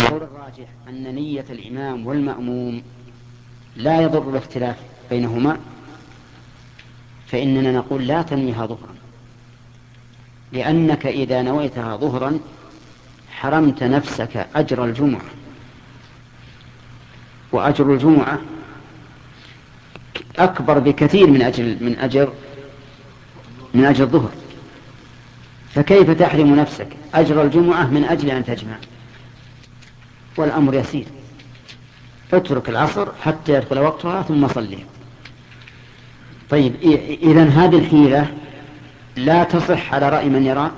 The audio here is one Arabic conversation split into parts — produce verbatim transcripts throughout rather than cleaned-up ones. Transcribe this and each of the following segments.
القول الراجح أن نية الإمام والمأموم لا يضر الاختلاف بينهما، فإننا نقول لا تنويها ظهرا، لأنك إذا نويتها ظهرا حرمت نفسك أجر الجمعة، وأجر الجمعة أكبر بكثير من أجر من أجر من أجر الظهر، فكيف تحرم نفسك أجر الجمعة من أجل أن تجمع؟ والأمر يسير، اترك العصر حتى يدخل وقتها ثم صلي. طيب، إذن هذه الحيلة لا تصح على رأي من يرى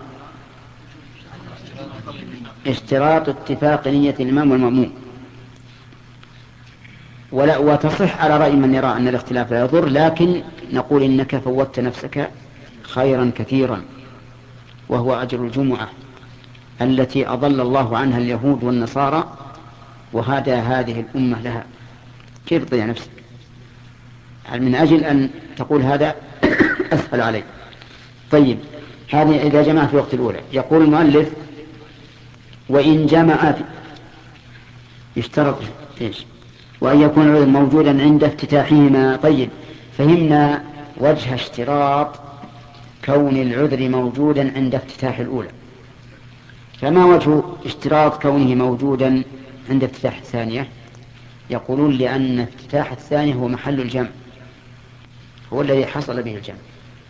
اشتراط اتفاق نية الإمام والمأموم، ولا وتصح على رأي من يرى أن الاختلاف لا يضر، لكن نقول إنك فوتت نفسك خيرا كثيرا، وهو أجر الجمعة التي أضل الله عنها اليهود والنصارى وهدى هذه الأمة لها. كيف تضيع نفسك من أجل أن تقول هذا أسهل عليك؟ طيب، هذه إذا جمع في وقت الأولى. يقول المؤلف وإن جمع يشترط إيش؟ وأن يكون العذر موجودا عند افتتاحهما. طيب، فهمنا وجه اشتراط كون العذر موجودا عند افتتاح الأولى، فما وجه اشتراط كونه موجودا عند افتتاح الثانية؟ يقولون لأن افتتاح الثانية هو محل الجمع، هو الذي حصل به الجمع،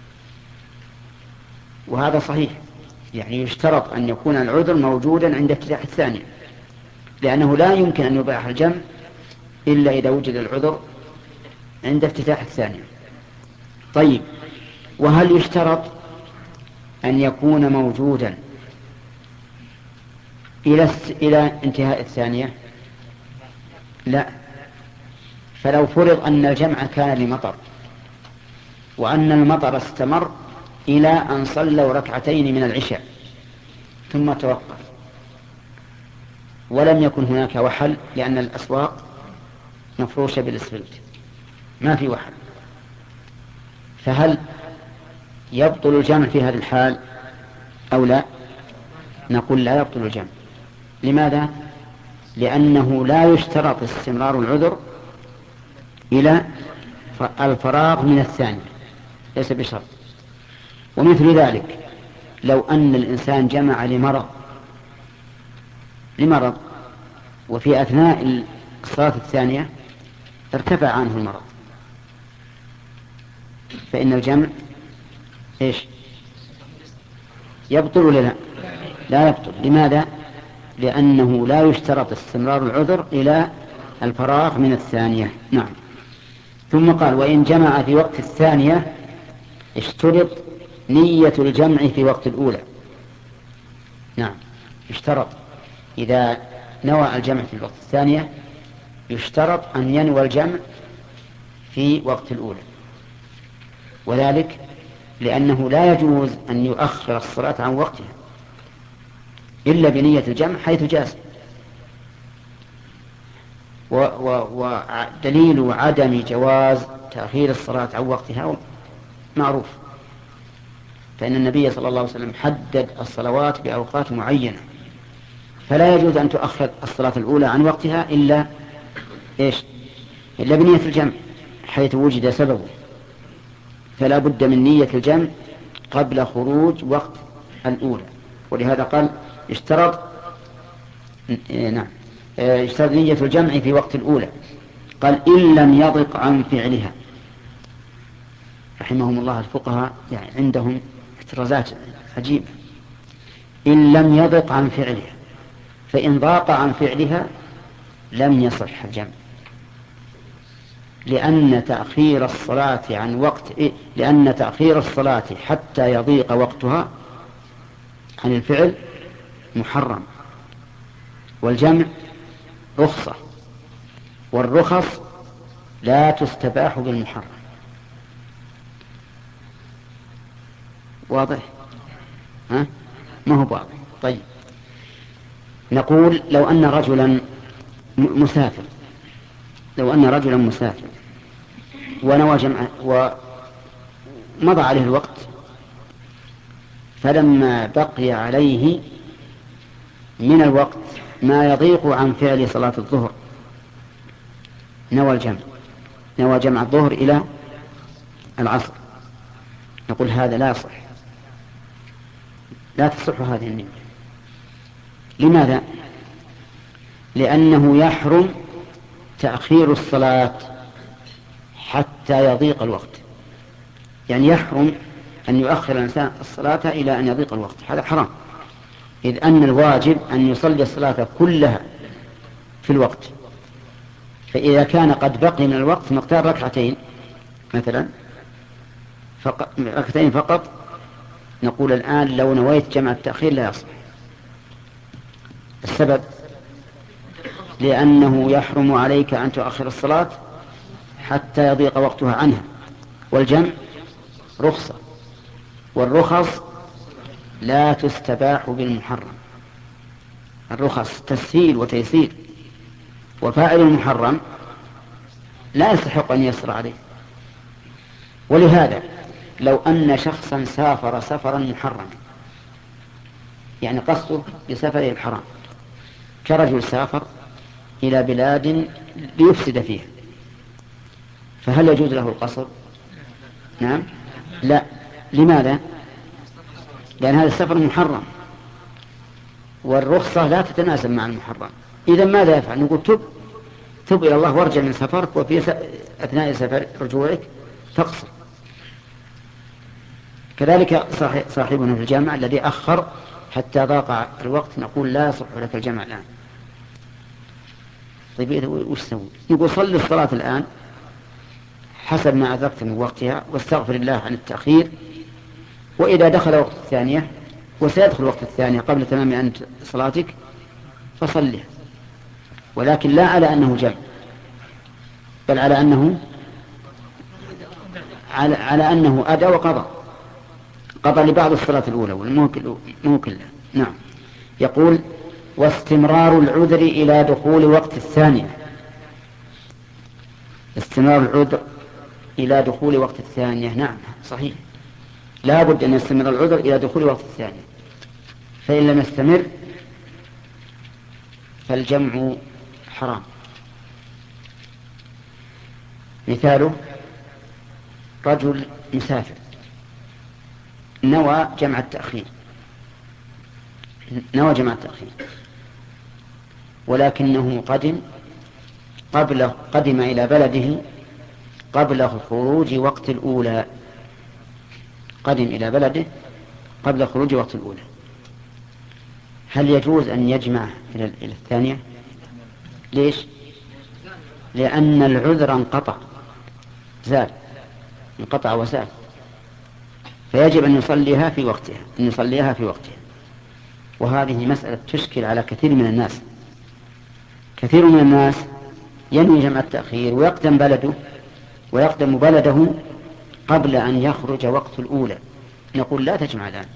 وهذا صحيح، يعني يشترط أن يكون العذر موجودا عند افتتاح الثانية، لأنه لا يمكن أن يباح الجمع إلا إذا وجد العذر عند افتتاح الثانية. طيب، وهل يشترط أن يكون موجودا إلى إلى انتهاء الثانية؟ لا، فلو فرض أن الجمع كان لمطر، وأن المطر استمر إلى أن صلوا ركعتين من العشاء ثم توقف، ولم يكن هناك وحل لأن الأسواق مفروشة بالإسفلت ما في وحل، فهل يبطل الجمع في هذه الحال أو لا؟ نقول لا يبطل الجمع. لماذا؟ لأنه لا يشترط استمرار العذر إلى الفراغ من الثانية، ليس بشرط. ومثل ذلك لو أن الإنسان جمع لمرض لمرض وفي أثناء الصلاة الثانية ارتفع عنه المرض، فإن الجمع إيش؟ يبطل ولا لا؟ لا يبطل. لماذا؟ لأنه لا يشترط استمرار العذر إلى الفراغ من الثانية. نعم. ثم قال وإن جمع في وقت الثانية اشترط نية الجمع في وقت الأولى. نعم، يشترط إذا نوى الجمع في الوقت الثانية يشترط أن ينوى الجمع في وقت الأولى، وذلك لأنه لا يجوز أن يؤخر الصلاة عن وقتها إلا بنية الجمع حيث جاز. ودليل عدم جواز تأخير الصلاة عن وقتها معروف، فإن النبي صلى الله عليه وسلم حدد الصلوات بأوقات معينة، فلا يجوز أن تؤخر الصلاة الأولى عن وقتها إلا إيش؟ إلا بنية الجمع حيث وجد سببه، فلا بد من نية الجمع قبل خروج وقت الأولى. ولهذا قال اشترط نعم اشترط نية الجمع في وقت الأولى. قال إن لم يضق عن فعلها. رحمهم الله الفقهاء يعني عندهم احترازات عجيبة. إن لم يضق عن فعلها، فإن ضاق عن فعلها لم يصح الجمع، لأن تأخير الصلاة عن وقت إيه؟ لأن تأخير الصلاة حتى يضيق وقتها عن الفعل محرم، والجمع رخصة، والرخص لا تستباح بالمحرم. واضح؟ ها؟ ما هو واضح. طيب، نقول لو أن رجلا مسافر لو أن رجلا مسافر ونوى جمع ومضى عليه الوقت، فلما بقي عليه من الوقت ما يضيق عن فعل صلاة الظهر نوى الجمع نوى جمع الظهر إلى العصر، نقول هذا لا يصح، لا تصح هذه النية. لماذا؟ لأنه يحرم تأخير الصلاة حتى يضيق الوقت، يعني يحرم أن يؤخر الإنسان الصلاة إلى أن يضيق الوقت، هذا حرام، إذ أن الواجب أن يصلي الصلاة كلها في الوقت. فإذا كان قد بقي من الوقت مقدار ركعتين مثلا فقط ركعتين فقط، نقول الآن لو نويت جمع التأخير لا يصح. السبب لأنه يحرم عليك أن تؤخر الصلاة حتى يضيق وقتها عنها، والجمع رخصة، والرخص لا تستباح بالمحرم، الرخص تسهيل وتيسير، وفاعل المحرم لا يستحق أن يسر عليه. ولهذا لو أن شخصا سافر سفرا محرما، يعني قصده بسفره الحرام، كرجل سافر إلى بلاد ليفسد فيها، فهل يجوز له القصر؟ نعم لا. لماذا؟ لأن هذا السفر محرم، والرخصة لا تتناسب مع المحرم. إذا ماذا يفعل؟ نقول تب تب إلى الله وارجع من سفرك، وفي أثناء سفر رجوعك تقصر. كذلك صاحبنا في الجامعة الذي أخر حتى ضاق الوقت، نقول لا يصح لك الجمع الآن. طيب وش سوي؟ نقول صل الصلاة الآن حسب ما أدركت من وقتها، واستغفر الله عن التأخير، وإذا دخل وقت الثانية وسيدخل وقت الثانية قبل تمام أن صلاتك فصلها، ولكن لا على أنه جمع، بل على أنه على, على أنه أدى وقضى، قضى لبعض الصلاة الأولى والمو كلها. نعم. يقول واستمرار العذر إلى دخول وقت الثانية، استمرار العذر إلى دخول وقت الثانية، نعم صحيح، لا بد أن يستمر العذر إلى دخول وقت الثانية، فإن لم يستمر فالجمع حرام. مثاله رجل مسافر نوى جمع التأخير نوى جمع التأخير ولكنه قدم قبل قدم إلى بلده قبل خروج وقت الأولى قدم إلى بلده قبل خروج وقت الأولى، هل يجوز أن يجمع إلى الثانية؟ ليش؟ لأن العذر انقطع، زال، انقطع وزال، فيجب أن يصليها في وقتها أن يصليها في وقتها. وهذه مسألة تشكل على كثير من الناس. كثير من الناس ينوي جمع التأخير ويقدم بلده ويقدم بلده قبل أن يخرج وقت الأولى، نقول لا تجمع الآن،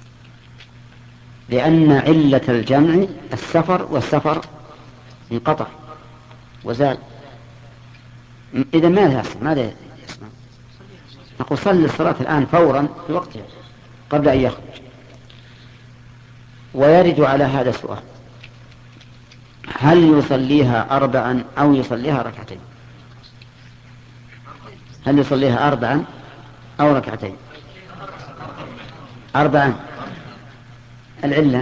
لأن علة الجمع السفر، والسفر انقطع وزال. إذا ماذا يصنع؟ ماذا يصنع؟ نقول صل الصلاة الآن فورا في وقتها قبل أن يخرج. ويرد على هذا السؤال: هل يصليها أربعا أو يصليها ركعتين؟ هل يصليها أربعا أو ركعتين؟ أربعا. العلة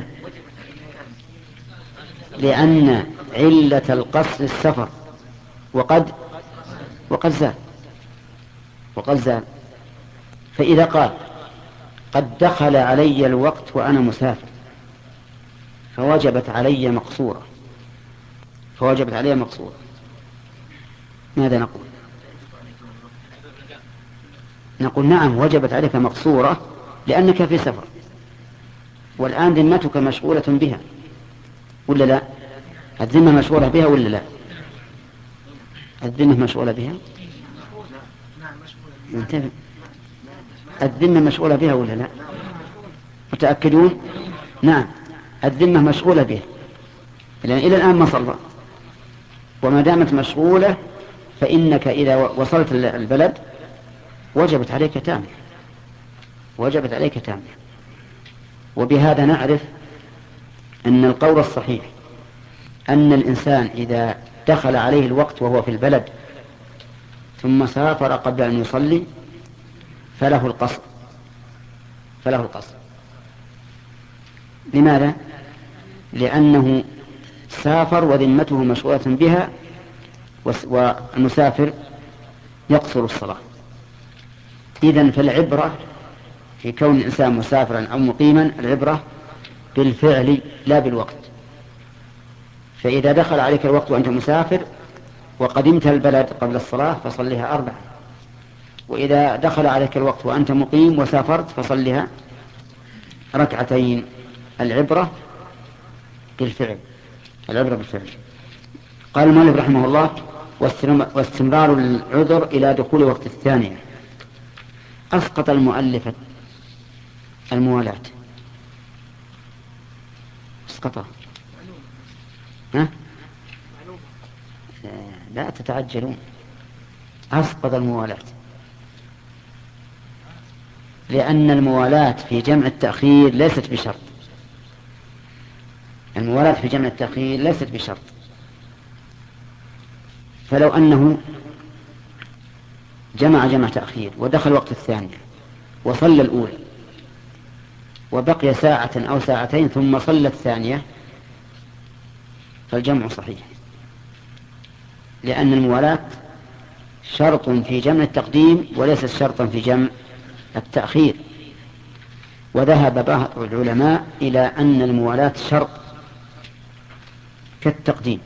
لأن علة القصر السفر، وقد وقد زال وقد زال فإذا قال قد دخل علي الوقت وأنا مسافر فوجبت علي مقصورة فوجبت علي مقصورة ماذا نقول؟ نقول نعم وجبت عليك مقصورة لأنك في سفر، والآن ذمتك مشغولة بها ولا لا؟ الذمة مشغولة بها ولا لا؟ الذمة مشغولة بها؟ انتبه، الذمة مشغولة بها ولا لا؟ متأكدون؟ نعم الذمة مشغولة بها، لأن إلى الآن ما صلى، وما دامت مشغولة فإنك إذا وصلت البلد وجبت عليك تامة وجبت عليك تامة. وبهذا نعرف أن القول الصحيح أن الإنسان إذا دخل عليه الوقت وهو في البلد ثم سافر قبل أن يصلي فله القصر فله القصر لماذا؟ لأنه سافر وذمته مشغولة بها، والمسافر يقصر الصلاة. إذن فالعبرة في كون الإنسان مسافرا أو مقيما العبرة بالفعل لا بالوقت. فإذا دخل عليك الوقت وأنت مسافر وقدمت البلد قبل الصلاة فصلها أربعة، وإذا دخل عليك الوقت وأنت مقيم وسافرت فصلها ركعتين. العبرة بالفعل العبرة بالفعل. قال المؤلف رحمه الله: واستمرار العذر إلى دخول وقت الثانية. أسقط المؤلف الموالاة، اسقطها. ها؟ لا تتعجلون. أسقط الموالاة لأن الموالاة في جمع التأخير ليست بشرط. الموالاة في جمع التأخير ليست بشرط. فلو أنه جمع جمع تأخير ودخل وقت الثانية وصلى الأولى وبقي ساعة أو ساعتين ثم صلى الثانية فالجمع صحيح، لأن الموالاة شرط في جمع التقديم وليس شرطا في جمع التأخير. وذهب بعض العلماء إلى أن الموالاة شرط كالتقديم،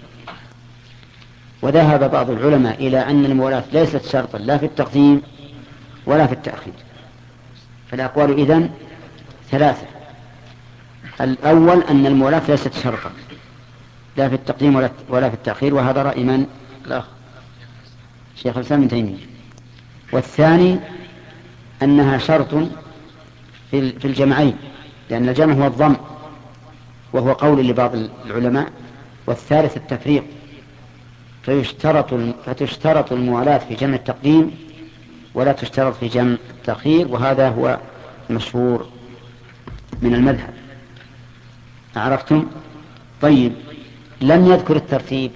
وذهب بعض العلماء إلى أن الموالاة ليست شرطا لا في التقديم ولا في التأخير. فالأقوال إذن ثلاثة: الأول أن الموالاة ليست شرطا لا في التقديم ولا في التأخير، وهذا رأي من؟ الأخ شيخ الإسلام ابن تيمية. والثاني أنها شرط في الجمعين، لأن الجمع هو الضم وهو قول لبعض العلماء. والثالث التفريق، فيشترط فتشترط الموالاة في جمع التقديم ولا تشترط في جمع التأخير، وهذا هو المشهور من المذهب. عرفتم؟ طيب، لم يذكر الترتيب.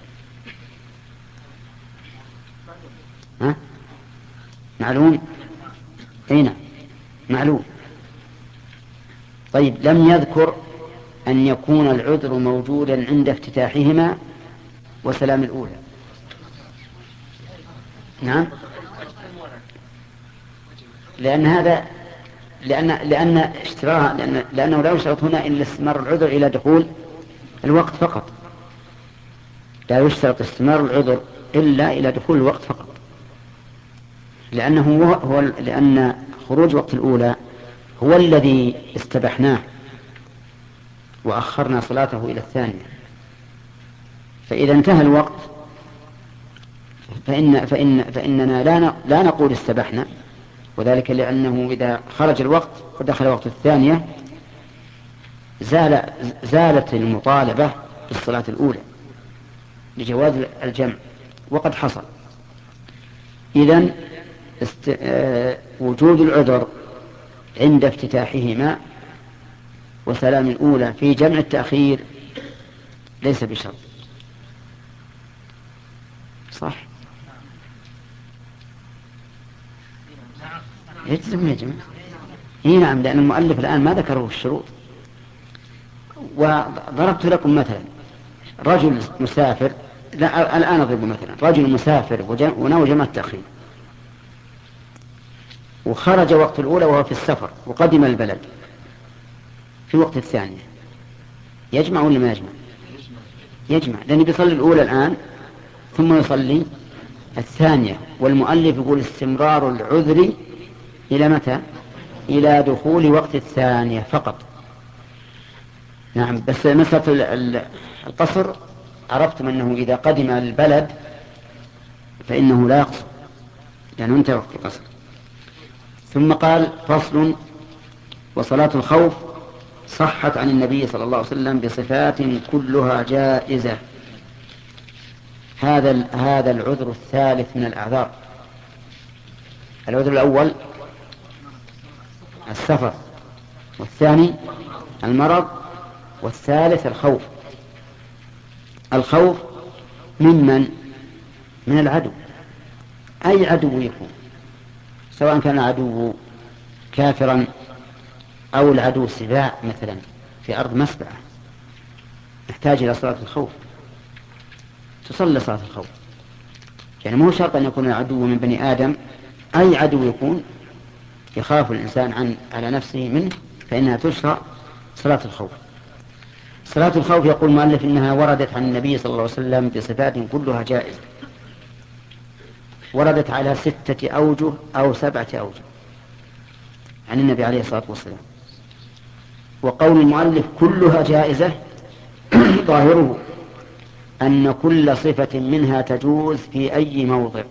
ها؟ معلوم؟ أين؟ معلوم. طيب، لم يذكر أن يكون العذر موجودا عند افتتاحهما وسلام الأولى. نعم، لأن هذا لأن لأن اشتراها لأن لأنه لا يشترط هنا إلا استمرار العذر إلى دخول الوقت فقط. لا يشترط استمرار العذر إلا إلى دخول الوقت فقط، لأنه هو, هو لأن خروج وقت الأولى هو الذي استبحناه وأخرنا صلاته إلى الثانية. فإذا انتهى الوقت فإن فإن فإننا لا لا نقول استبحنا، وذلك لأنه إذا خرج الوقت ودخل وقت الثانية زال زالت المطالبة بالصلاة الأولى لجواز الجمع، وقد حصل. إذن است... آه... وجود العذر عند افتتاحهما وسلام الأولى في جمع التأخير ليس بشرط. صح؟ يجزم يجمع. إيه نعم، لأن المؤلف الآن ما ذكره الشروط. وضربت لكم مثلا رجل مسافر، لا الآن أضرب مثلا رجل مسافر ونوى جمع التأخير وخرج وقت الأولى وهو في السفر وقدم البلد في وقت الثانية، يجمع ولا ما يجمع؟ يجمع، لأنه بيصلي الأولى الآن ثم يصلي الثانية. والمؤلف يقول استمرار العذر إلى متى؟ إلى دخول وقت الثانية فقط. نعم، بس مسألة القصر عرفتم أنه إذا قدم البلد فإنه لا يقصر لأنه انتهى وقت القصر. ثم قال: فصل: وصلاة الخوف صحت عن النبي صلى الله عليه وسلم بصفات كلها جائزة. هذا هذا العذر الثالث من الأعذار. العذر الأول السفر، والثاني المرض، والثالث الخوف. الخوف ممن؟ من العدو، أي عدو يكون، سواء كان العدو كافرا أو العدو سباع مثلا في أرض مسبعة، يحتاج إلى صلاة الخوف، تصلي صلاة الخوف. يعني مو شرط أن يكون العدو من بني آدم، أي عدو يكون يخاف الإنسان عن على نفسه منه فإنها تشرع صلاة الخوف. صلاة الخوف يقول المؤلف إنها وردت عن النبي صلى الله عليه وسلم بصفات كلها جائزة، وردت على ستة أوجه أو سبعة أوجه عن النبي عليه الصلاة والسلام. وقول المؤلف كلها جائزة ظاهره أن كل صفة منها تجوز في أي موضع،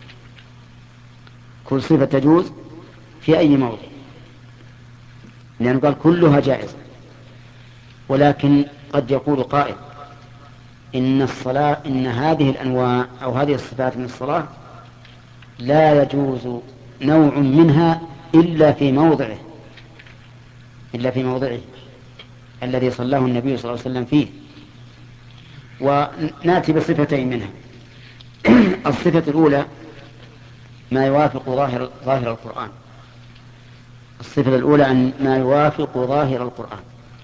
كل صفة تجوز في أي موضع، لأنه قال كلها جائزة. ولكن قد يقول قائل إن الصلاة إن هذه الأنواع أو هذه الصفات من الصلاة لا يجوز نوع منها إلا في موضعه، إلا في موضعه الذي صلاه النبي صلى الله عليه وسلم فيه. ونأتي بصفتين منها. الصفة الأولى ما يوافق ظاهر, ظاهر القرآن. الصفة الأولى أن ما يوافق ظاهر القرآن،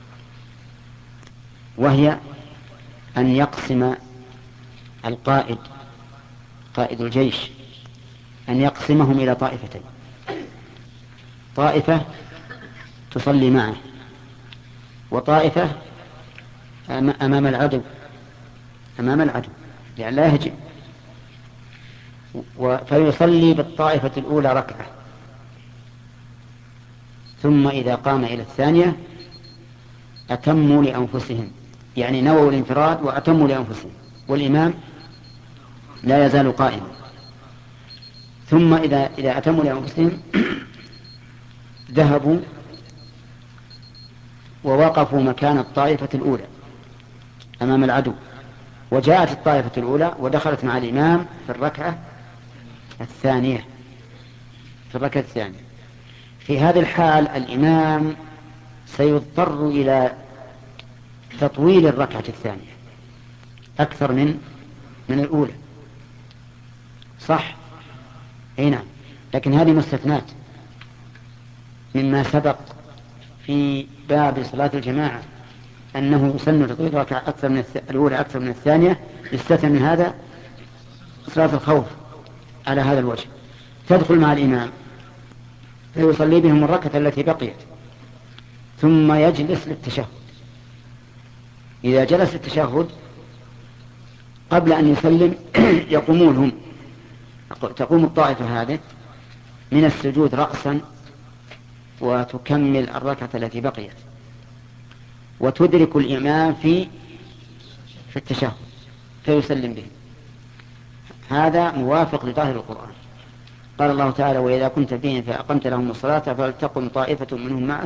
وهي أن يقسم القائد قائد الجيش أن يقسمهم إلى طائفتين، طائفة تصلي معه وطائفة أمام العدو أمام العدو لأن لا يهجم، فيصلي بالطائفة الأولى ركعة، ثم إذا قام إلى الثانية أتموا لأنفسهم، يعني نووا الانفراد وأتموا لأنفسهم، والإمام لا يزال قائما. ثم إذا, إذا أتموا لأنفسهم ذهبوا ووقفوا مكان الطائفة الأولى أمام العدو، وجاءت الطائفة الأولى ودخلت مع الإمام في الركعة الثانية في الركعة الثانية. في هذه الحال الإمام سيضطر إلى تطويل الركعة الثانية أكثر من من الأولى، صح؟ أي نعم، لكن هذه مستثنات مما سبق في باب صلاة الجماعة أنه يسن تطويل الركعة أكثر من الأولى أكثر من الثانية، يستثنى من هذا صلاة الخوف على هذا الوجه. تدخل مع الإمام فيصلي بهم الركعة التي بقيت، ثم يجلس للتشهد. إذا جلس التشهد قبل أن يسلم يقومون هم، تقوم الطائفة هذه من السجود رأسا وتكمل الركعة التي بقيت، وتدرك الإمام في في التشهد فيسلم به. هذا موافق لظاهر القرآن. قال الله تعالى: وإذا كنت فيهم فأقمت لهم الصلاة فلتقم طائفة منهم معك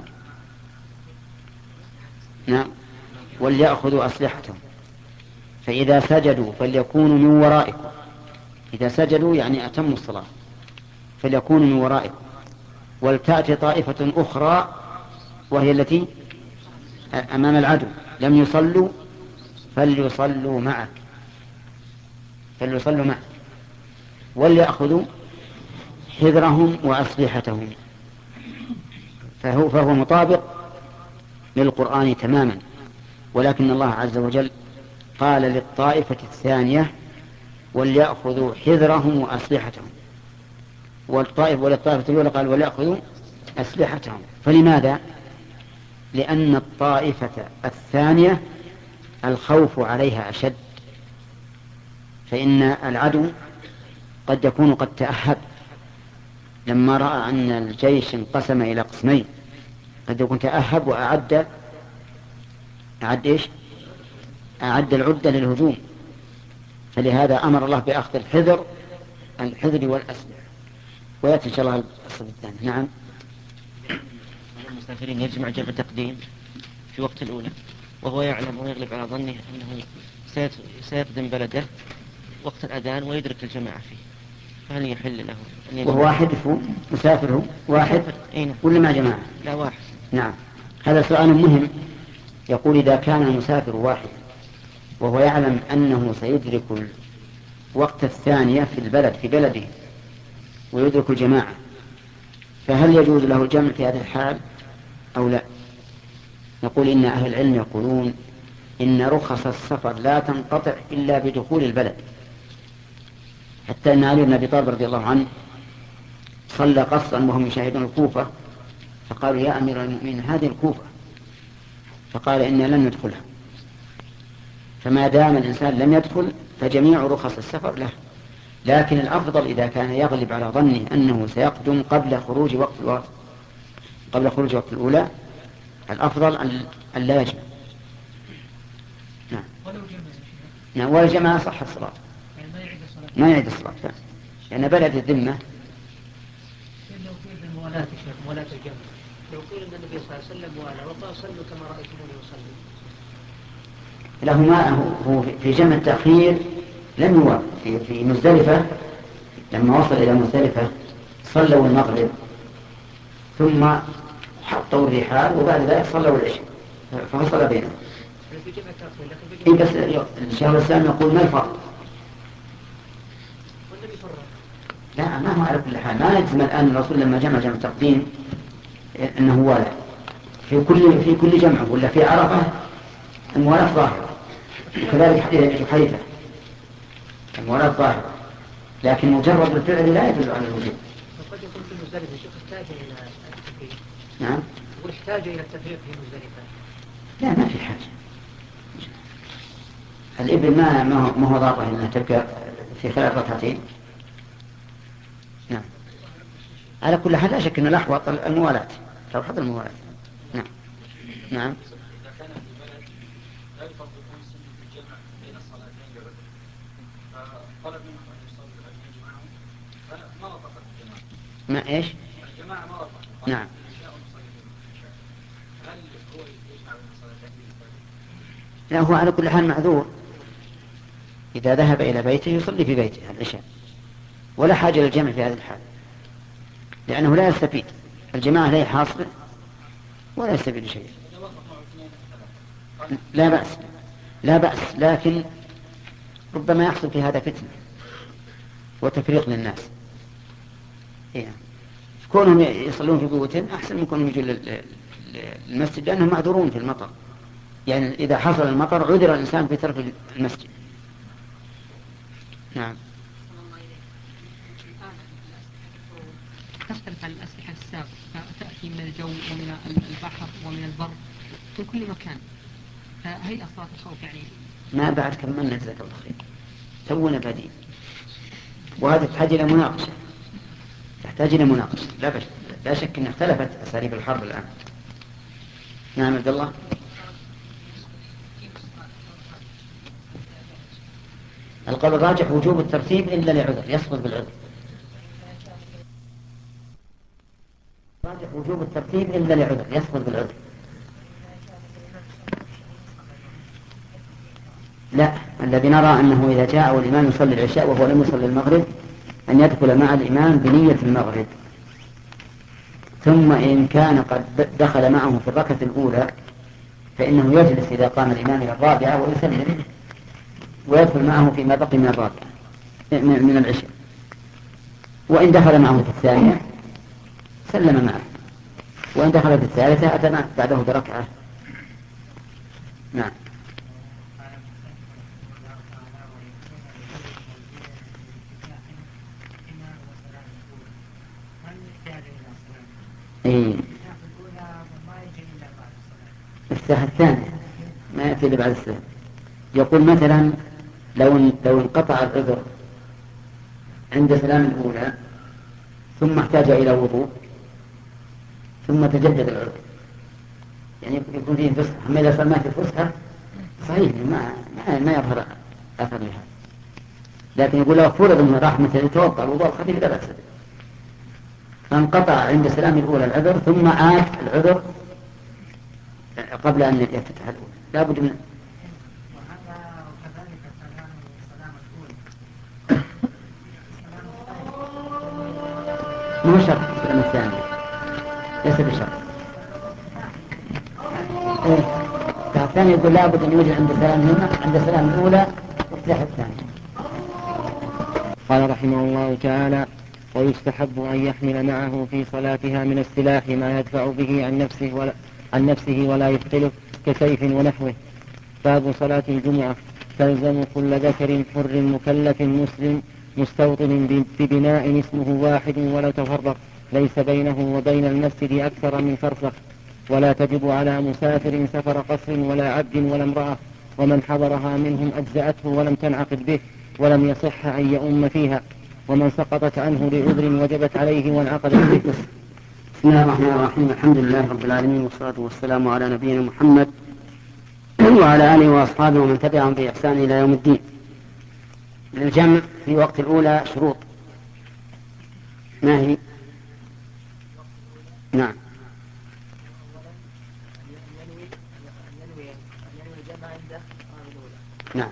نعم وليأخذوا أسلحتهم فإذا سجدوا فليكونوا من ورائكم. إذا سجدوا يعني أتموا الصلاة، فليكونوا من ورائكم ولتأتي طائفة أخرى وهي التي أمام العدو لم يصلوا فليصلوا معك فليصلوا معك وليأخذوا حذرهم وأسلحتهم. فهو, فهو مطابق للقرآن تماما. ولكن الله عز وجل قال للطائفة الثانية وليأخذوا حذرهم وأسلحتهم، والطائفة وللطائفة الأولى قال وليأخذوا أسلحتهم. فلماذا؟ لأن الطائفة الثانية الخوف عليها أشد، فإن العدو قد يكون قد تأهب لما رأى أن الجيش انقسم إلى قسمين، قد يكون تأهب وأعد أعد إيش؟ أعد العدة للهجوم. فلهذا أمر الله بأخذ الحذر الحذر والأسلحة. ويأتي إن شاء الله الصف الثاني. نعم. المسافرين يجمع جمع تقديم في وقت الأولى وهو يعلم ويغلب على ظنه أنه سيقدم بلده وقت الأذان ويدرك الجماعة فيه، فهل يحل له أن يجمع؟ وهو واحد هو مسافر، هو واحد ولا مع جماعة؟ لا، واحد. نعم، هذا سؤال مهم. يقول إذا كان المسافر واحد وهو يعلم أنه سيدرك وقت الثانية في البلد في بلده ويدرك الجماعة، فهل يجوز له الجمع في هذه الحال أو لا؟ نقول إن أهل العلم يقولون إن رخص السفر لا تنقطع إلا بدخول البلد، حتى أن علي بن أبي طالب رضي الله عنه صلى قصرا وهم يشاهدون الكوفة، فقالوا يا أمير المؤمنين هذه الكوفة، فقال إنا لن ندخلها. فما دام الإنسان لم يدخل فجميع رخص السفر له، لكن الأفضل إذا كان يغلب على ظنه أنه سيقدم قبل خروج وقت الوقت قبل خروج وقت الأولى، الأفضل أن لا يجمع. نعم. نعم ولا جمع صح الصلاة، ما يعيد الصلاة لأن بلد الذمة. موالاة الشيخ موالاة الجمع، لو قيل أن النبي صلى الله عليه وسلم والاه وقال صلوا كما رأيتموني أصلي. له ما هو في جمع التأخير لم يوافق في, في مزدلفة، لما وصل إلى مزدلفة صلوا المغرب ثم حطوا الرحال وبعد ذلك صلوا العشاء ففصل بينهم. إيه بس الشيخ الإسلام يقول ما الفرق؟ لا ما هو على كل حال ما نجزم الآن الرسول لما جمع جمع تقديم أنه والد في كل في كل جمع ولا في عرفة الموالاة ظاهرة، وكذلك حديث حيثة الموالاة ظاهرة، لكن مجرد الفعل لا يدل على الوجوب. وقد يكون في مزدلفة الشيخ احتاج إلى التفريق. نعم. واحتاج إلى التفريق في مزدلفة. لا ما في حاجة. الإبل ما ما هو ضابط أنها تبقى في خلال ركعتين. نعم. على كل حال لا شك أن الأحوط الموالاة، توحد الموالاة. نعم. نعم. ما إيش؟ الجماعة ما وافقوا. نعم. هل هو يجمع بين الصلاتين؟ لا هو على كل حال معذور، إذا ذهب إلى بيته يصلي في بيته العشاء، ولا حاجة للجمع في هذه الحال، لأنه لا يستفيد، الجماعة لا يحاصل ولا يستفيد شيء. لا بأس لا بأس لكن ربما يحصل في هذا فتنة وتفريق للناس. إيه. كونهم يصلون في بيوتهم أحسن من كونهم يجون للمسجد، لأنهم معذورون في المطر، يعني إذا حصل المطر عذر الإنسان في ترك المسجد. نعم. تختلف عن الأسلحة السابقة، تأتي من الجو ومن البحر ومن البر من كل مكان، فهي أصوات الخوف يعني ما بعد كملنا جزاك الله خير، تونا بادين، وهذا تحتاج إلى مناقشة تحتاج إلى مناقشة لا بش لا شك أن اختلفت أساليب الحرب الآن. نعم عبد الله. القول الراجح وجوب الترتيب إلا لعذر يسقط بالعذر. الراجح وجوب الترتيب إلا لعذر يسقط بالعذر. لا الذي نرى أنه إذا جاء والإمام يصلي العشاء وهو لم يصلي المغرب أن يدخل مع الإمام بنية المغرب، ثم إن كان قد دخل معه في الركعة الأولى فإنه يجلس إذا قام الإمام إلى الرابعة ويسلم ويدخل معه فيما بقي من الرابعة من العشاء، وإن دخل معه في الثانية سلم معه، وإن دخل في الثالثة أتى بعده بركعة. نعم. إيه. الساعة الثانية ما يأتي إلا بعد السلام. يقول مثلا لو لو انقطع العذر عند سلام الأولى ثم احتاج إلى وضوء ثم تجدد العذر، يعني يكون فيه فسحة. أما إذا صار ما في فسحة صحيح ما ما, ما يظهر أثر لها، لكن يقول لو فرض أنه راح مثلا يتوضأ الوضوء الخفيف لا بأس، فانقطع عند سلام الأولى العذر ثم عاد العذر قبل أن يفتتح الأولى لا بد من مو شرط السلام الثاني ليس بشرط. إيه. الثاني يقول لابد أن يوجد عند سلامهما عند سلام الأولى وافتتاح الثانية. قال رحمه الله تعالى: ويستحب أن يحمل معه في صلاتها من السلاح ما يدفع به عن نفسه ولا, عن نفسه ولا يثقله كسيف ونحوه. باب صلاة الجمعة: تلزم كل ذكر حر مكلف مسلم مستوطن ببناء اسمه واحد ولا تفرق، ليس بينه وبين المسجد أكثر من فرسخ، ولا تجب على مسافر سفر قصر ولا عبد ولا امرأة، ومن حضرها منهم أجزأته ولم تنعقد به، ولم يصح أن يؤم فيها، ومن سقطت عنه لعذر وجبت عليه وانعقدت به. بسم الله الرحمن الرحيم. الحمد لله رب العالمين، والصلاة والسلام على نبينا محمد وعلى آله وأصحابه ومن تبعهم بإحسان إلى يوم الدين. للجمع في وقت الأولى شروط، ما هي؟ نعم. نعم.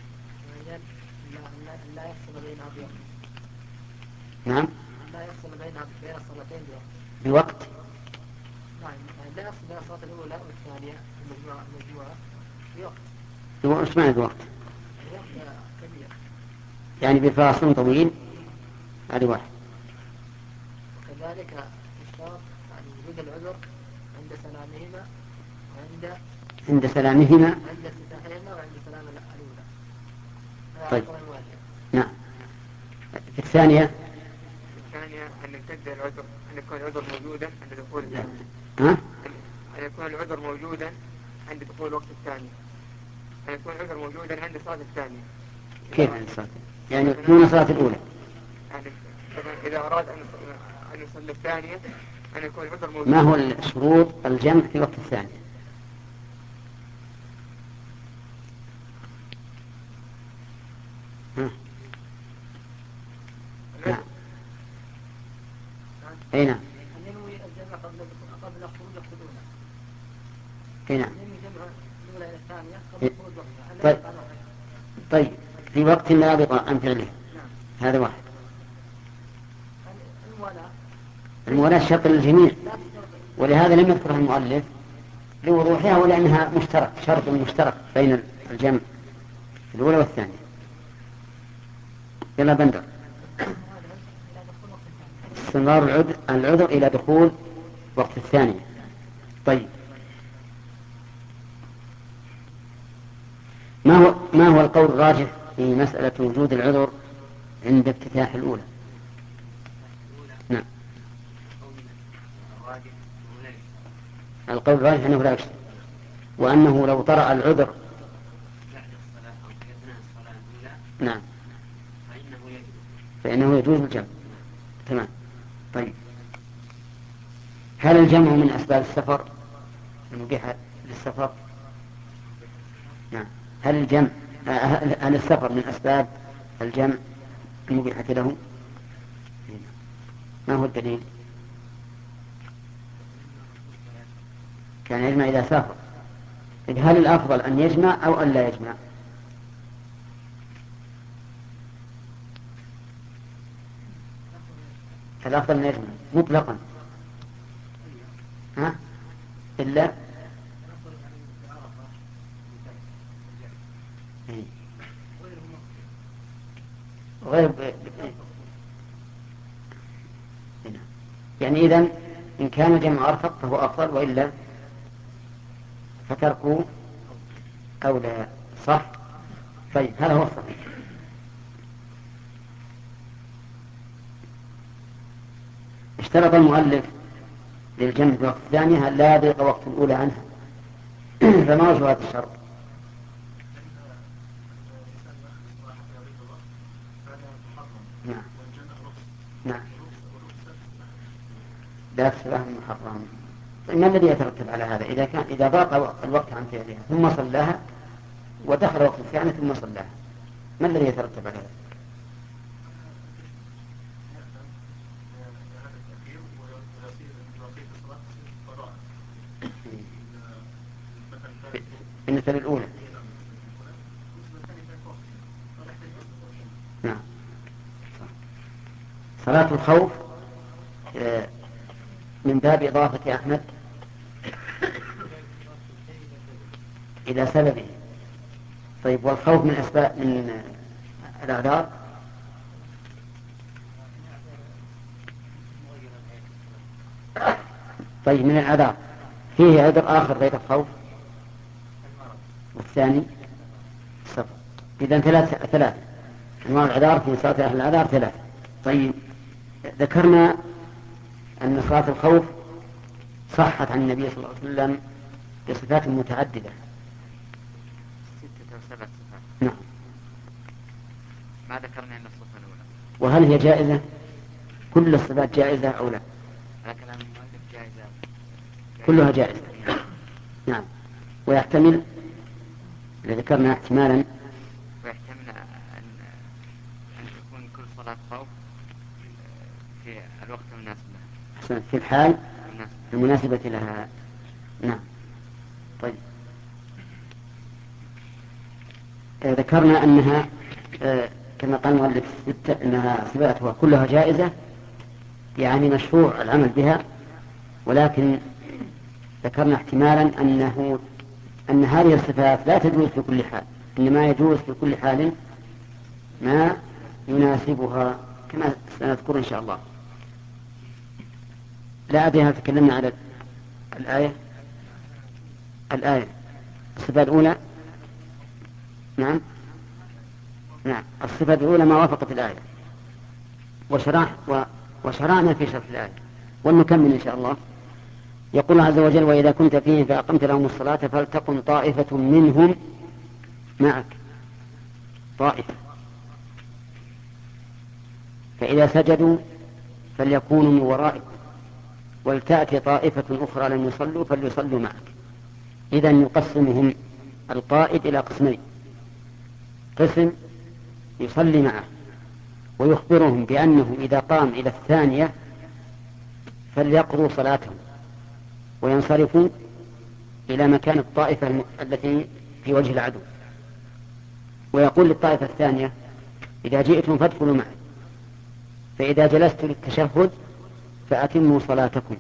نعم. لا يفصل بين بين الصلاتين بوقت. نعم، لا يفصل بين الصلاة الأولى والثانية المجموعة المجموعة بوقت. ايش معنى بوقت؟ بوقت كبير. يعني بفاصل طويل. هذه واحد. وكذلك يشترط يعني وجود العذر عند سلامهما وعند عند سلامهما عند افتتاحهما وعند سلام الأولى. طيب. نعم. في الثانية الثانية أن يمتد العذر، أن يكون العذر موجودا عند دخول الثاني. ها؟ أن يكون العذر موجودا عند دخول الوقت الثاني. أن يكون العذر موجودا عند الصلاة الثانية. كيف عند الصلاة؟ يعني دون الصلاة الأولى. يعني إذا أراد أن أن يصلي الثانية أن يكون العذر موجود. ما هو الشروط الجمع في وقت الثانية؟ ها؟ نعم. أي نعم. أن ينوي الجمع قبل قبل خروج وقت الأولى. أي نعم. أن ينوي الجمع الأولى إلى الثانية قبل خروج وقتها. طيب. طيب في وقت نابض عن فعله. نعم. هذا واحد. الموالاة. الموالاة شرط للجميع، ولهذا لم يذكرها المؤلف لوضوحها ولأنها مشترك، شرط مشترك بين الجمع الأولى والثانية. يلا بندر. استمرار العذر, العذر إلى دخول وقت الثانية. طيب ما هو ما هو القول الراجح في مسألة وجود العذر عند افتتاح الأولى؟ نعم. القول الراجح أنه لا يشترط، وأنه لو طرأ العذر نعم فإنه يجوز الجمع. تمام. طيب هل الجمع من أسباب السفر المبيحة للسفر؟ نعم. هل الجمع هل السفر من أسباب الجمع المبيحة له؟ ما هو الدليل؟ كان يجمع إذا سافر. هل الأفضل أن يجمع أو أن لا يجمع؟ الأفضل أن يجمع مطلقا. ها؟ إلا غير ب... يعني إذن إن كان الجمع أرفق فهو أفضل، وإلا فتركوا أولى. صح؟ طيب هذا هو الصحيح. اشترط المؤلف للجمع في وقت الثانية لا يضيق وقت الأولى عنها. فما وجه هذا الشرط؟ نعم. نعم. لا تفهم محرم. ما الذي يترتب على هذا؟ إذا كان إذا ضاق الوقت عن فعلها ثم صلاها ودخل وقت الثانية ثم صلاها، ما الذي يترتب على هذا؟ بالنسبة للأولى. نعم. صلاة الخوف من باب إضافة أحمد إلى سببه. طيب والخوف من أسباب من الأعذار؟ طيب من الأعذار فيه عذر آخر غير الخوف، والثاني السفر. إذن ثلاث ثلاث أنواع الأعذار في صلاة أهل الأعذار ثلاث. طيب ذكرنا أن صلاة الخوف صحت عن النبي صلى الله عليه وسلم بصفات متعددة، ستة أو سبعة صفات. نعم. ما ذكرنا أن الصفة الأولى. وهل هي جائزة؟ كل الصفات جائزة أو لا؟ لكن المؤلف جائزة. كلها جائزة. نعم. ويحتمل ذكرنا احتمالا ويحتمل أن أن تكون كل صلاة خوف في الوقت المناسب لها. في الحال المناسبة لها. نعم. طيب آه ذكرنا أنها آه كما قال المؤلف أنها صفاتها كلها جائزة، يعني مشروع العمل بها، ولكن ذكرنا احتمالا أنه أن هذه الصفات لا تجوز في كل حال، إنما يجوز في كل حال ما يناسبها كما سنذكر إن شاء الله. لا أدري هل تكلمنا على الآية الآية الصفة الأولى. نعم نعم الصفة الأولى ما وافقت الآية، وشرع وشرعنا في شرح الآية ونكمل إن شاء الله. يقول عز وجل: وإذا كنت فيهم فأقمت لهم الصلاة فلتقم طائفة منهم معك. طائفة، فإذا سجدوا فليكونوا من ورائكم ولتأتي طائفة أخرى لم يصلوا فليصلوا معك. إذن يقسمهم القائد إلى قسمين: قسم يصلي معه ويخبرهم بأنه إذا قام إلى الثانية فليقضوا صلاتهم وينصرفوا إلى مكان الطائفة التي في وجه العدو، ويقول للطائفة الثانية: إذا جئتم فادخلوا معي، فإذا جلست للتشهد فأتموا صلاتكم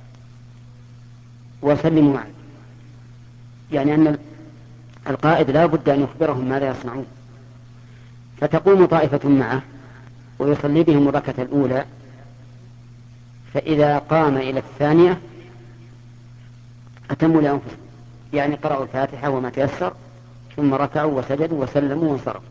وسلموا معي. يعني أن القائد لا بد أن يخبرهم ماذا يصنعون. فتقوم طائفة معه ويصلي بهم الركعة الأولى، فإذا قام إلى الثانية أتموا لأنفسهم، يعني قرأوا الفاتحة وما تيسر ثم ركعوا وسجدوا وسلموا وانصرفوا.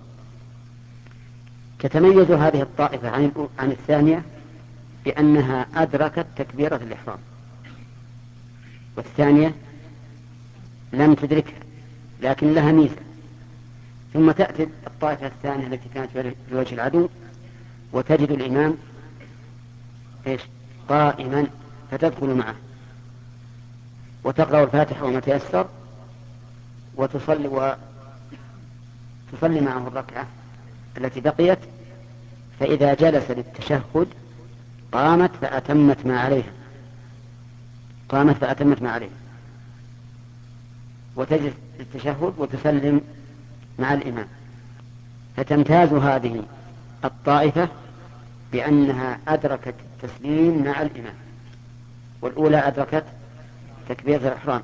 تتميز هذه الطائفة عن عن الثانية بأنها أدركت تكبيرة الإحرام، والثانية لم تدركها لكن لها ميزة. ثم تأتي الطائفة الثانية التي كانت في وجه العدو وتجد الإمام إيش؟ قائما، فتدخل معه وتقرأ الفاتحة وما تيسر وتصلي وتصلي معه الركعة التي بقيت، فإذا جلس للتشهد قامت فأتمت ما عليها قامت فأتمت ما عليها وتجلس للتشهد وتسلم مع الإمام. فتمتاز هذه الطائفة بأنها أدركت التسليم مع الإمام، والأولى أدركت تكبيرة الإحرام.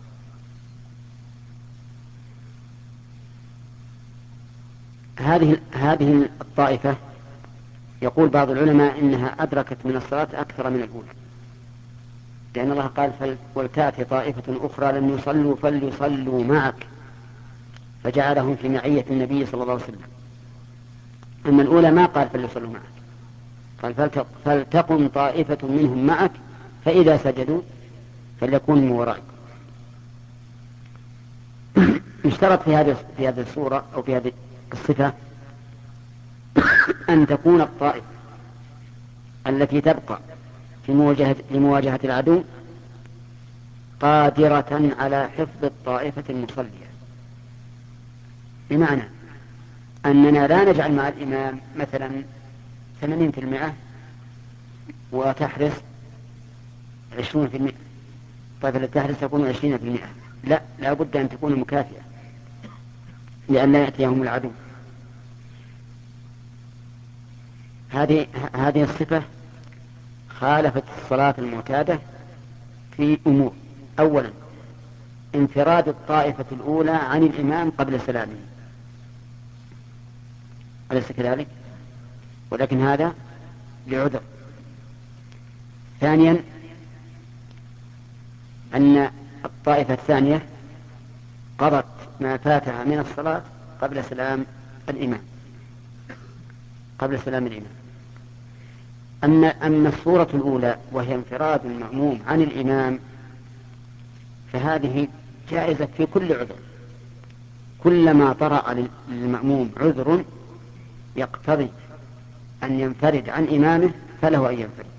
هذه هذه الطائفة يقول بعض العلماء إنها أدركت من الصلاة أكثر من الأولى، لأن الله قال: ولتأتي طائفة أخرى لم يصلوا فليصلوا معك، فجعلهم في معية النبي صلى الله عليه وسلم. أما الأولى ما قال فليصلوا معك، قال فلتقم طائفة منهم معك فإذا سجدوا فليكونوا من ورائك. يشترط في هذه في هذه الصورة أو في هذه الصفة أن تكون الطائفة التي تبقى في مواجهة لمواجهة العدو قادرة على حفظ الطائفة المصلية، بمعنى أننا لا نجعل مع الإمام مثلا ثمانين في المئة وتحرص عشرون في المئة، الطائفة التي تحرص تكون عشرين في المئة، لا، لا بد أن تكون مكافئة لأن لا يأتيهم العدو. هذه هذه الصفة خالفت الصلاة المعتادة في أمور: أولا انفراد الطائفة الأولى عن الإمام قبل سلامه، أليس كذلك؟ ولكن هذا لعذر. ثانيا أن الطائفة الثانية قضت ما فاتها من الصلاة قبل سلام الإمام قبل سلام الإمام أن أن الصورة الأولى وهي انفراد المأموم عن الإمام فهذه جائزة في كل عذر. كلما طرأ للمأموم عذر يقتضي أن ينفرد عن إمامه فله أن ينفرد.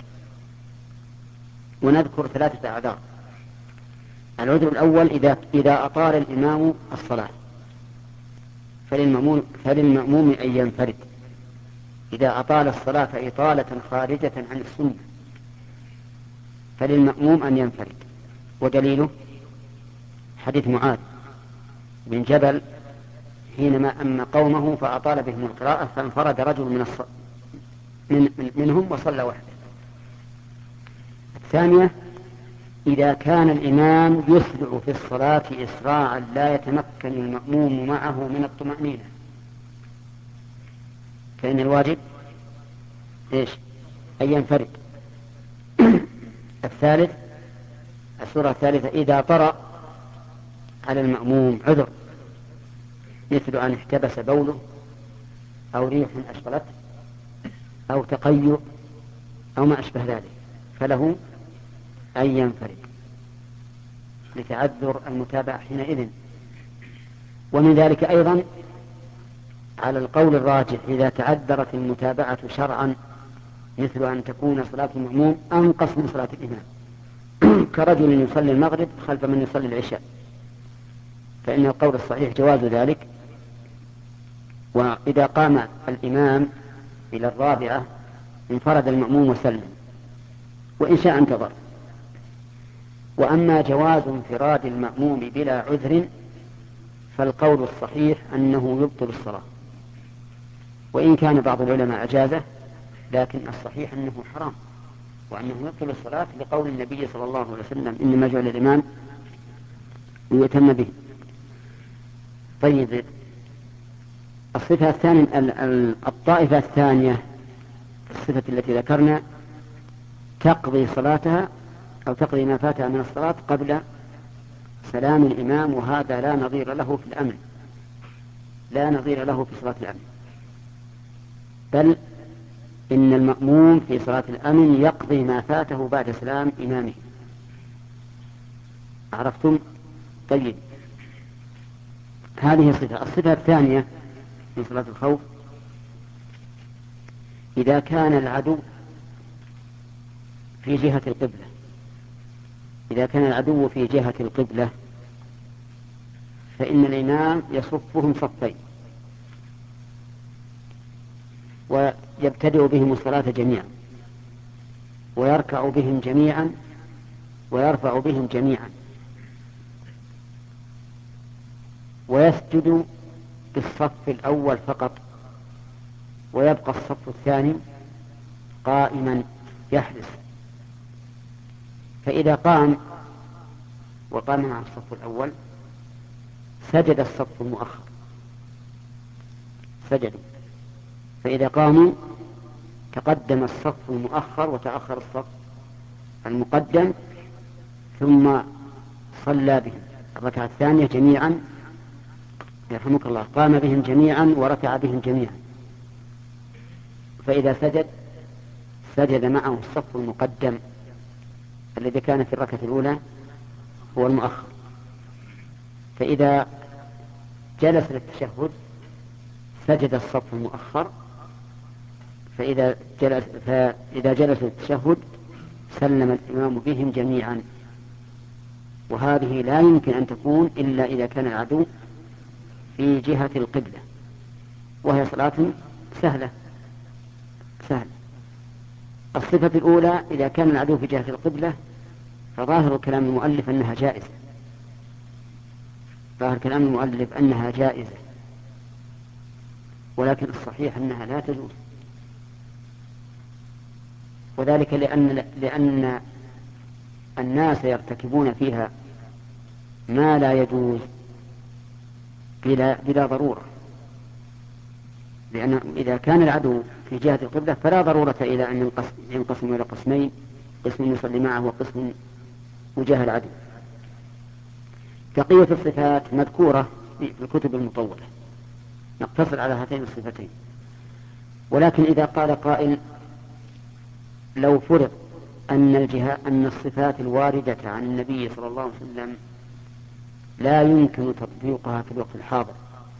ونذكر ثلاثة أعذار. العذر الأول إذا إذا أطال الإمام الصلاة فللمأموم, فللمأموم أن ينفرد. إذا أطال الصلاة إطالة خارجة عن السنة فللمأموم أن ينفرد. ودليله حديث معاذ بن جبل حينما أما قومه فأطال بهم القراءة فانفرد رجل من, الص... من... من منهم وصلى وحده. الثانية إذا كان الإمام يسرع في الصلاة إسراعا لا يتمكن المأموم معه من الطمأنينة فإن الواجب إيش؟ أن ينفرد. الثالث السورة الثالثة إذا طرأ على المأموم عذر مثل أن احتبس بوله أو ريح أشغلته أو تقيؤ أو ما أشبه ذلك فله أن ينفرد لتعذر المتابعة حينئذ. ومن ذلك أيضا على القول الراجح إذا تعذرت المتابعة شرعا مثل أن تكون صلاة المأموم أنقص من صلاة الإمام كرجل يصلي المغرب خلف من يصلي العشاء فإن القول الصحيح جواز ذلك. وإذا قام الإمام إلى الرابعة انفرد المأموم وسلم وإن شاء انتظر. وأما جواز انفراد المأموم بلا عذر فالقول الصحيح أنه يبطل الصلاة، وإن كان بعض العلماء أجازه لكن الصحيح أنه حرام وأنه يبطل الصلاة لقول النبي صلى الله عليه وسلم إنما جعل الإمام ليؤتم به. طيب الصفة الثانية الطائفة الثانية الصفة التي ذكرنا تقضي صلاتها أو تقضي ما فاتها من الصلاة قبل سلام الإمام وهذا لا نظير له في الأمن لا نظير له في صلاة الأمن بل إن المأموم في صلاة الأمن يقضي ما فاته بعد سلام إمامه. عرفتم؟ طيب هذه الصفة. الصفة الثانية من صلاة الخوف إذا كان العدو في جهة القبلة إذا كان العدو في جهة القبلة فإن الإمام يصفهم صفين ويبتدئ بهم الصلاة جميعا ويركع بهم جميعا ويرفع بهم جميعا ويسجد بالصف الأول فقط ويبقى الصف الثاني قائما يحرس. فإذا قام وقام مع الصف الأول سجد الصف المؤخر سجدوا. فإذا قاموا تقدم الصف المؤخر وتأخر الصف المقدم ثم صلى بهم الركعة الثانية جميعا يرحمك الله قام بهم جميعا وركع بهم جميعا. فإذا سجد سجد معه الصف المقدم الذي كان في الركعة الأولى هو المؤخر. فإذا جلس للتشهد سجد الصف المؤخر فإذا جلس, فإذا جلس للتشهد سلم الإمام بهم جميعا. وهذه لا يمكن أن تكون إلا إذا كان العدو في جهة القبلة وهي صلاة سهلة سهلة. الصفة الأولى إذا كان العدو في جهة القبلة فظاهر كلام المؤلف أنها جائزة ظاهر كلام المؤلف أنها جائزة ولكن الصحيح أنها لا تجوز. وذلك لأن, لأن الناس يرتكبون فيها ما لا يجوز بلا, بلا ضرورة، لأن إذا كان العدو في جهة القبلة فلا ضرورة إلى أن ينقسم إلى قسمين، قسم يصلي معه وقسم وجاه العدو. بقية الصفات مذكورة في الكتب المطولة، نقتصر على هاتين الصفتين. ولكن إذا قال قائل لو فرض أن الجهة أن الصفات الواردة عن النبي صلى الله عليه وسلم لا يمكن تطبيقها في الوقت الحاضر،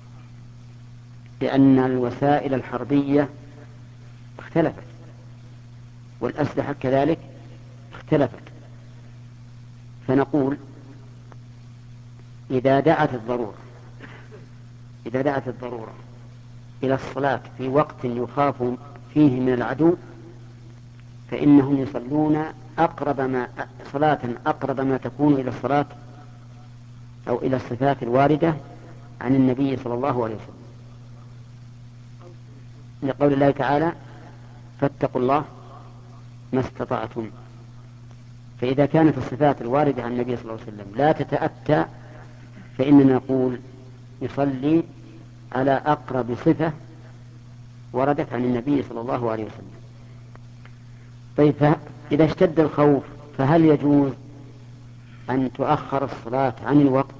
لأن الوسائل الحربية اختلفت والأسلحة كذلك اختلفت، فنقول إذا دعت الضرورة إذا دعت الضرورة إلى الصلاة في وقت يخاف فيه من العدو فإنهم يصلون أقرب ما صلاة أقرب ما تكون إلى الصلاة أو إلى الصفات الواردة عن النبي صلى الله عليه وسلم، لقول الله تعالى فاتقوا الله ما استطعتم. فإذا كانت الصفات الواردة عن النبي صلى الله عليه وسلم لا تتأتى فإننا نقول يصلي على أقرب صفة وردت عن النبي صلى الله عليه وسلم. طيب إذا اشتد الخوف فهل يجوز أن تؤخر الصلاة عن الوقت؟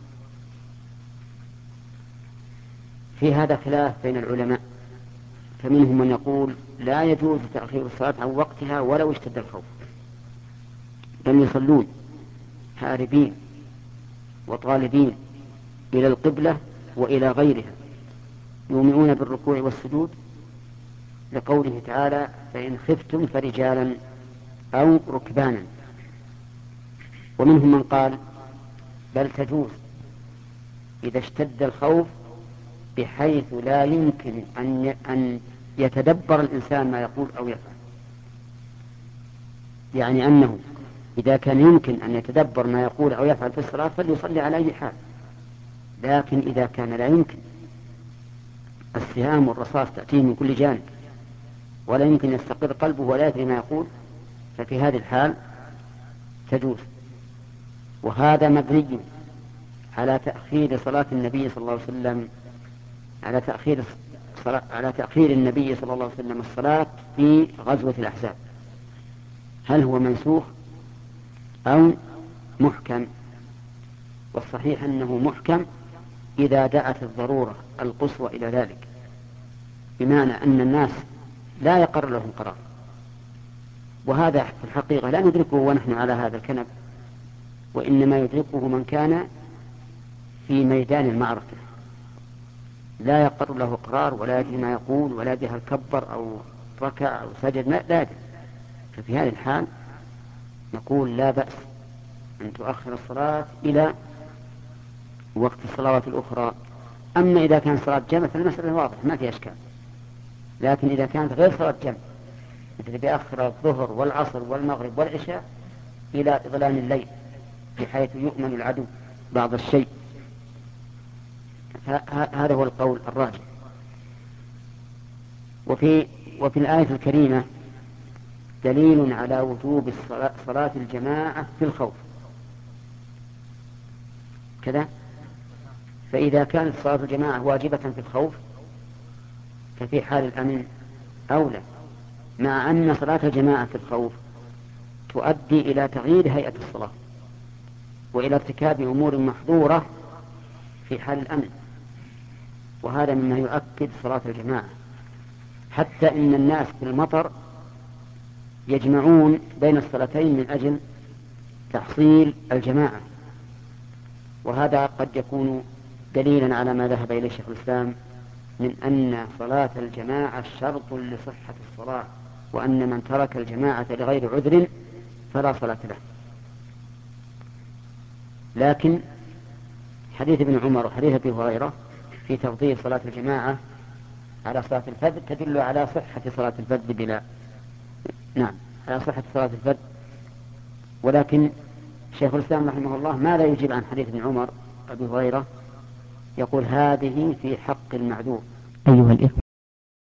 في هذا خلاف بين العلماء، فمنهم من يقول لا يجوز تأخير الصلاة عن وقتها ولو اشتد الخوف، بل يصلون هاربين وطالبين إلى القبلة وإلى غيرها، يومئون بالركوع والسجود، لقوله تعالى فإن خفتم فرجالا أو ركبانا. ومنهم من قال بل تجوز إذا اشتد الخوف بحيث لا يمكن أن أن يتدبر الإنسان ما يقول أو يفعل، يعني أنه إذا كان يمكن أن يتدبر ما يقول أو يفعل في الصلاة فليصلي على أي حال، لكن إذا كان لا يمكن، السهام والرصاص تأتيه من كل جانب ولا يمكن يستقر قلبه ولا يدري ما يقول، ففي هذه الحال تجوز. وهذا مبني على تأخير صلاة النبي صلى الله عليه وسلم على تأخير الصلاة على تأخير النبي صلى الله عليه وسلم الصلاة في غزوة الأحزاب، هل هو منسوخ أو محكم؟ والصحيح أنه محكم إذا دعت الضرورة القصوى إلى ذلك، بمعنى أن الناس لا يقر لهم قرار، وهذا في الحقيقة لا ندركه ونحن على هذا الكنب، وإنما يدركه من كان في ميدان المعركة لا يقر له قرار ولا يدري ما يقول ولا يدري هل كبر أو ركع أو سجد، لا يدري. ففي هذه الحال نقول لا بأس أن تؤخر الصلاة إلى وقت الصلوات الأخرى. أما إذا كان صلاة جمع فالمسألة واضح ما في أشكال، لكن إذا كانت غير صلاة جمع مثل بأخر الظهر والعصر والمغرب والعشاء إلى إظلام الليل بحيث يؤمن العدو بعض الشيء، هذا هو القول الراجح. وفي, وفي الآية الكريمة دليل على وجوب صلاة الجماعة في الخوف كذا، فإذا كانت صلاة الجماعة واجبة في الخوف ففي حال الأمن أولى، مع أن صلاة الجماعة في الخوف تؤدي إلى تغيير هيئة الصلاة وإلى ارتكاب أمور محظورة في حال الأمن، وهذا مما يؤكد صلاة الجماعة. حتى إن الناس في المطر يجمعون بين الصلاتين من أجل تحصيل الجماعة، وهذا قد يكون دليلا على ما ذهب إليه شيخ الإسلام من أن صلاة الجماعة شرط لصحة الصلاة، وأن من ترك الجماعة لغير عذر فلا صلاة له. لكن حديث ابن عمر وحديث أبي هريرة في تفضيل صلاة الجماعة على صلاة الفرد تدل على صحة صلاة الفرد بلا نعم على صحة صلاة الفرد. ولكن شيخ الإسلام رحمه الله ماذا يجيب عن حديث ابن عمر أبي هريرة؟ يقول هذه في حق المعذور. أيها الإخوة